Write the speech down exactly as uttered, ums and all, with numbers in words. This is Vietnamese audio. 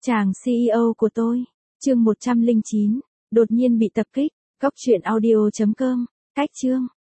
Chàng xê e ô của tôi, chương một trăm lẻ chín, đột nhiên bị tập kích, góc truyện audio chấm com, cách chương.